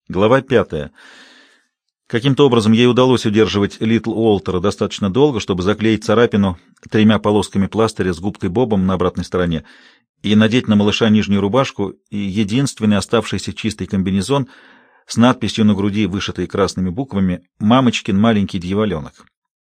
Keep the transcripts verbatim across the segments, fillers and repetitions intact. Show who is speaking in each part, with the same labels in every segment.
Speaker 1: Глава пятая. Каким-то образом ей удалось удерживать Литл Уолтера достаточно долго, чтобы заклеить царапину тремя полосками пластыря с губкой Бобом на обратной стороне и надеть на малыша нижнюю рубашку и единственный оставшийся чистый комбинезон с надписью на груди, вышитой красными буквами «Мамочкин маленький дьяволенок».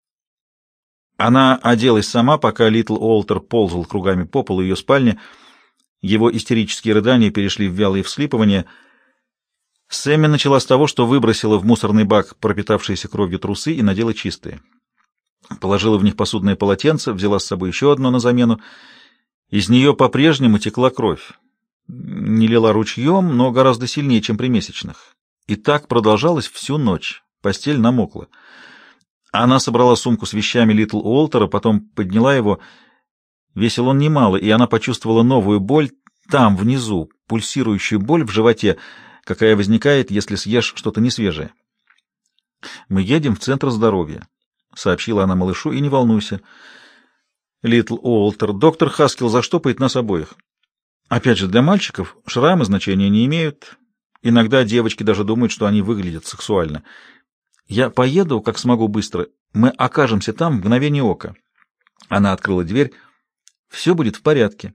Speaker 1: Она оделась сама, пока Литл Уолтер ползал кругами по полу ее спальни. Его истерические рыдания перешли в вялые всхлипывания. Сэмми начала с того, что выбросила в мусорный бак пропитавшиеся кровью трусы и надела чистые. Положила в них посудное полотенце, взяла с собой еще одно на замену. Из нее по-прежнему текла кровь. Не лила ручьем, но гораздо сильнее, чем при месячных. И так продолжалось всю ночь. Постель намокла. Она собрала сумку с вещами Литл Уолтера, потом подняла его. Весил он немало, и она почувствовала новую боль там, внизу, пульсирующую боль в животе, какая возникает, если съешь что-то несвежее. «Мы едем в Центр здоровья», — сообщила она малышу, — «и не волнуйся, Литл Уолтер, доктор Хаскил заштопает нас обоих. Опять же, для мальчиков шрамы значения не имеют. Иногда девочки даже думают, что они выглядят сексуально. Я поеду, как смогу быстро. Мы окажемся там в мгновение ока». Она открыла дверь. «Все будет в порядке».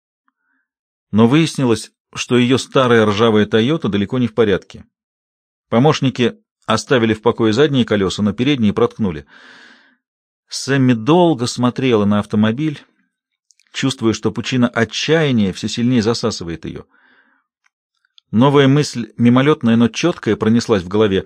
Speaker 1: Но выяснилось, что ее старая ржавая «Тойота» далеко не в порядке. Помощники оставили в покое задние колеса, но передние проткнули. Сэмми долго смотрела на автомобиль, чувствуя, что пучина отчаяния все сильнее засасывает ее. Новая мысль, мимолетная, но четкая, пронеслась в голове.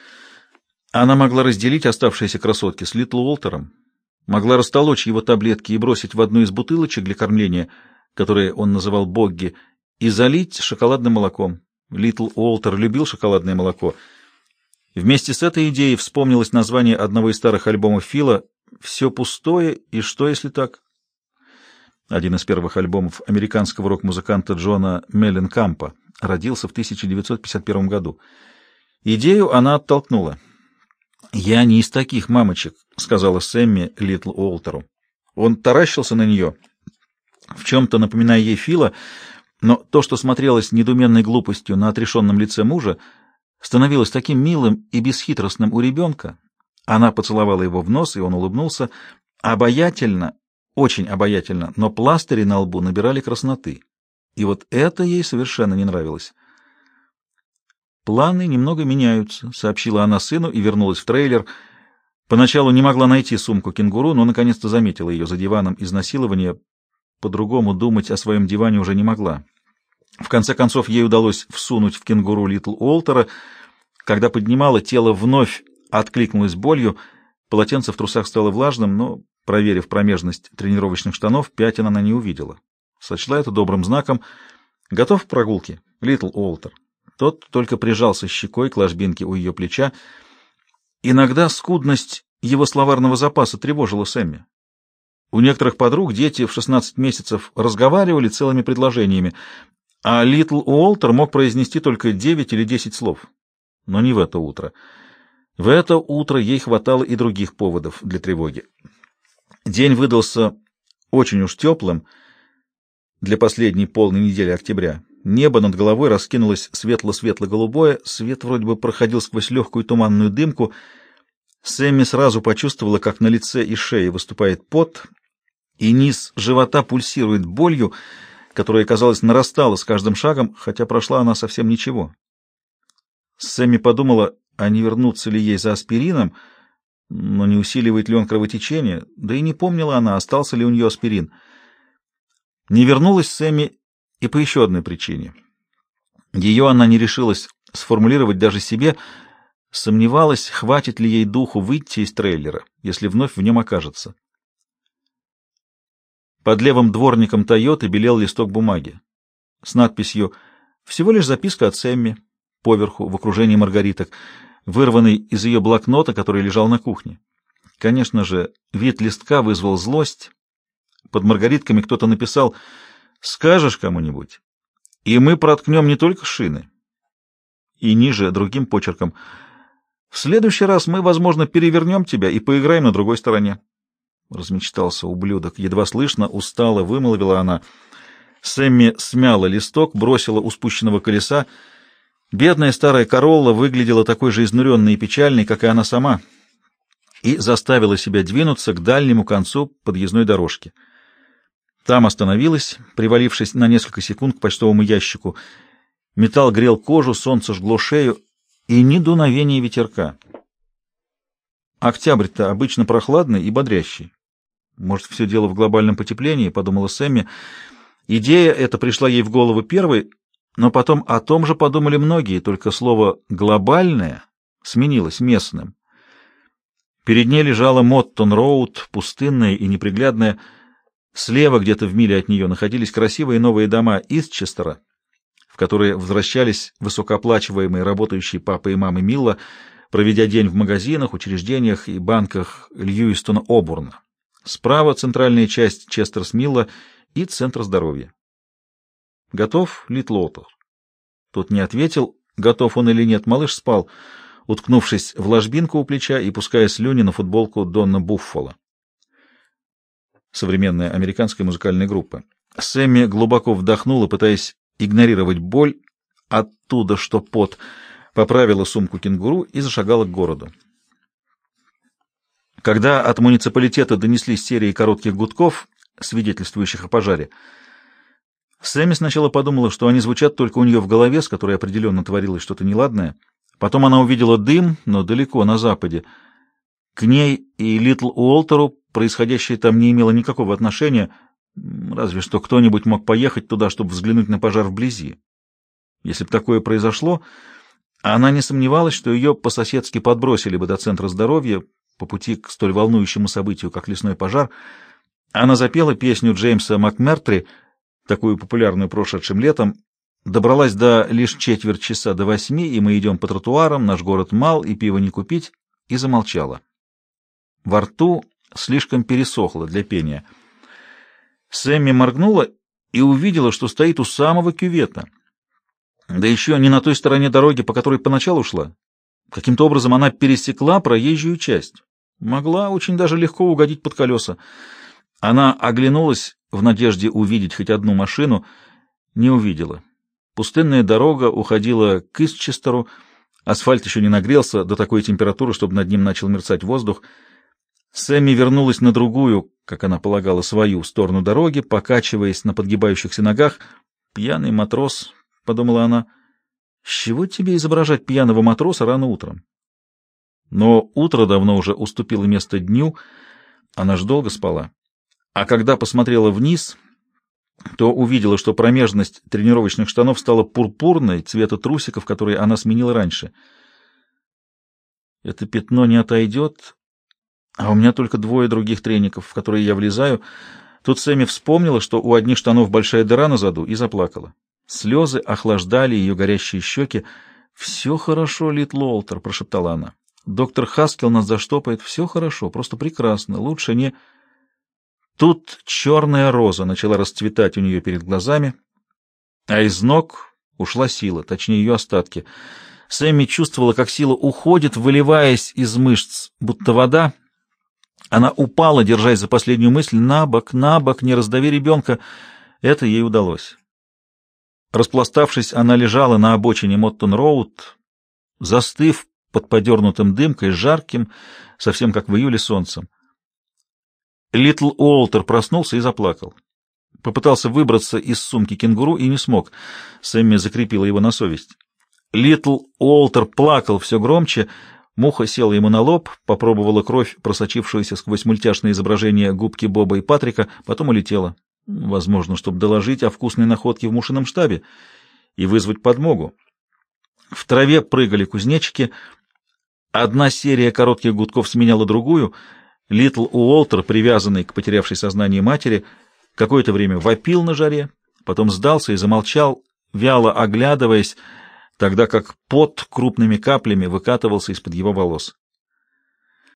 Speaker 1: Она могла разделить оставшиеся красотки с Литл Уолтером, могла растолочь его таблетки и бросить в одну из бутылочек для кормления, которые он называл «Богги», и залить шоколадным молоком. Литл Уолтер любил шоколадное молоко. Вместе с этой идеей вспомнилось название одного из старых альбомов Фила «Все пустое, и что, если так?» Один из первых альбомов американского рок-музыканта Джона Мелленкампа, родился в тысяча девятьсот пятьдесят первом году. Идею она оттолкнула. «Я не из таких мамочек», — сказала Сэмми Литл Уолтеру. Он таращился на нее, в чем-то напоминая ей Фила, но то, что смотрелось недоуменной глупостью на отрешенном лице мужа, становилось таким милым и бесхитростным у ребенка. Она поцеловала его в нос, и он улыбнулся. Обаятельно, очень обаятельно, но пластыри на лбу набирали красноты. И вот это ей совершенно не нравилось. «Планы немного меняются», — сообщила она сыну и вернулась в трейлер. Поначалу не могла найти сумку кенгуру, но наконец-то заметила ее за диваном изнасилования. По-другому думать о своем диване уже не могла. В конце концов, ей удалось всунуть в кенгуру Литл Уолтера. Когда поднимала, тело вновь откликнулось болью. Полотенце в трусах стало влажным, но, проверив промежность тренировочных штанов, пятен она не увидела. Сочла это добрым знаком. «Готов к прогулке, Литл Уолтер?» Тот только прижался щекой к ложбинке у ее плеча. Иногда скудность его словарного запаса тревожила Сэмми. У некоторых подруг дети в шестнадцать месяцев разговаривали целыми предложениями, а Литл Уолтер мог произнести только девять или десять слов. Но не в это утро. В это утро ей хватало и других поводов для тревоги. День выдался очень уж теплым для последней полной недели октября. Небо над головой раскинулось светло-светло-голубое, свет вроде бы проходил сквозь легкую туманную дымку. Сэмми сразу почувствовала, как на лице и шее выступает пот, и низ живота пульсирует болью, которая, казалось, нарастала с каждым шагом, хотя прошла она совсем ничего. Сэмми подумала, а не вернуться ли ей за аспирином, но не усиливает ли он кровотечение, да и не помнила она, остался ли у нее аспирин. Не вернулась Сэмми и по еще одной причине. Ее она не решилась сформулировать даже себе, сомневалась, хватит ли ей духу выйти из трейлера, если вновь в нем окажется. Под левым дворником «Тойоты» белел листок бумаги с надписью «Всего лишь записка от Сэмми», поверху, в окружении маргариток, вырванный из ее блокнота, который лежал на кухне. Конечно же, вид листка вызвал злость. Под маргаритками кто-то написал: «Скажешь кому-нибудь, и мы проткнем не только шины». И ниже другим почерком: «В следующий раз мы, возможно, перевернем тебя и поиграем на другой стороне». Размечтался ублюдок. Едва слышно, устало вымолвила она. Сэмми смяла листок, бросила у спущенного колеса. Бедная старая Королла выглядела такой же изнуренной и печальной, как и она сама, и заставила себя двинуться к дальнему концу подъездной дорожки. Там остановилась, привалившись на несколько секунд к почтовому ящику. Металл грел кожу, солнце жгло шею, и ни дуновения ветерка. Октябрь-то обычно прохладный и бодрящий. Может, все дело в глобальном потеплении, подумала Сэмми. Идея эта пришла ей в голову первой, но потом о том же подумали многие, только слово «глобальное» сменилось местным. Перед ней лежала Моттон-Роуд, пустынная и неприглядная. Слева, где-то в миле от нее, находились красивые новые дома Истчестера, в которые возвращались высокооплачиваемые работающие папа и мамы Милла, проведя день в магазинах, учреждениях и банках Льюистона-Обурна. Справа центральная часть Честерс-Милла и Центр здоровья. «Готов, Литл Олтер?» Тот не ответил, готов он или нет. Малыш спал, уткнувшись в ложбинку у плеча и пуская слюни на футболку Донна Буффало. Современная американская музыкальная группа. Сэмми глубоко вдохнула, пытаясь игнорировать боль, оттуда что пот, поправила сумку кенгуру и зашагала к городу. Когда от муниципалитета донеслись серии коротких гудков, свидетельствующих о пожаре, Сэмми сначала подумала, что они звучат только у нее в голове, с которой определенно творилось что-то неладное. Потом она увидела дым, но далеко на западе. К ней и Литл Уолтеру происходящее там не имело никакого отношения, разве что кто-нибудь мог поехать туда, чтобы взглянуть на пожар вблизи. Если бы такое произошло, она не сомневалась, что ее по-соседски подбросили бы до центра здоровья по пути к столь волнующему событию, как лесной пожар. Она запела песню Джеймса МакМертри, такую популярную прошедшим летом, добралась до лишь четверть часа до восьми, и мы идем по тротуарам, наш город мал, и пива не купить, и замолчала. Во рту слишком пересохло для пения. Сэмми моргнула и увидела, что стоит у самого кювета. Да еще не на той стороне дороги, по которой поначалу шла. Каким-то образом она пересекла проезжую часть. Могла очень даже легко угодить под колеса. Она оглянулась в надежде увидеть хоть одну машину, не увидела. Пустынная дорога уходила к Истчестеру, асфальт еще не нагрелся до такой температуры, чтобы над ним начал мерцать воздух. Сэмми вернулась на другую, как она полагала, свою сторону дороги, покачиваясь на подгибающихся ногах. «Пьяный матрос», — подумала она, — «с чего тебе изображать пьяного матроса рано утром?» Но утро давно уже уступило место дню, она ж долго спала. А когда посмотрела вниз, то увидела, что промежность тренировочных штанов стала пурпурной, цвета трусиков, которые она сменила раньше. Это пятно не отойдет, а у меня только двое других треников, в которые я влезаю. Тут Сэмми вспомнила, что у одних штанов большая дыра на заду, и заплакала. Слезы охлаждали ее горящие щеки. «Все хорошо, Литл Олтер», — прошептала она. «Доктор Хаскел нас заштопает. Все хорошо, просто прекрасно. Лучше не...» Тут черная роза начала расцветать у нее перед глазами, а из ног ушла сила, точнее ее остатки. Сэмми чувствовала, как сила уходит, выливаясь из мышц, будто вода. Она упала, держась за последнюю мысль: «На бок, на бок, не раздави ребенка». Это ей удалось. Распластавшись, она лежала на обочине Моттон-Роуд, застыв под подернутым дымкой, жарким, совсем как в июле, солнцем. Литл Олтер проснулся и заплакал. Попытался выбраться из сумки кенгуру и не смог. Сэмми закрепила его на совесть. Литл Олтер плакал все громче. Муха села ему на лоб, попробовала кровь, просочившуюся сквозь мультяшное изображение губки Боба и Патрика, потом улетела. Возможно, чтобы доложить о вкусной находке в мушином штабе и вызвать подмогу. В траве прыгали кузнечики. Одна серия коротких гудков сменяла другую. Литл Уолтер, привязанный к потерявшей сознание матери, какое-то время вопил на жаре, потом сдался и замолчал, вяло оглядываясь, тогда как пот крупными каплями выкатывался из-под его волос.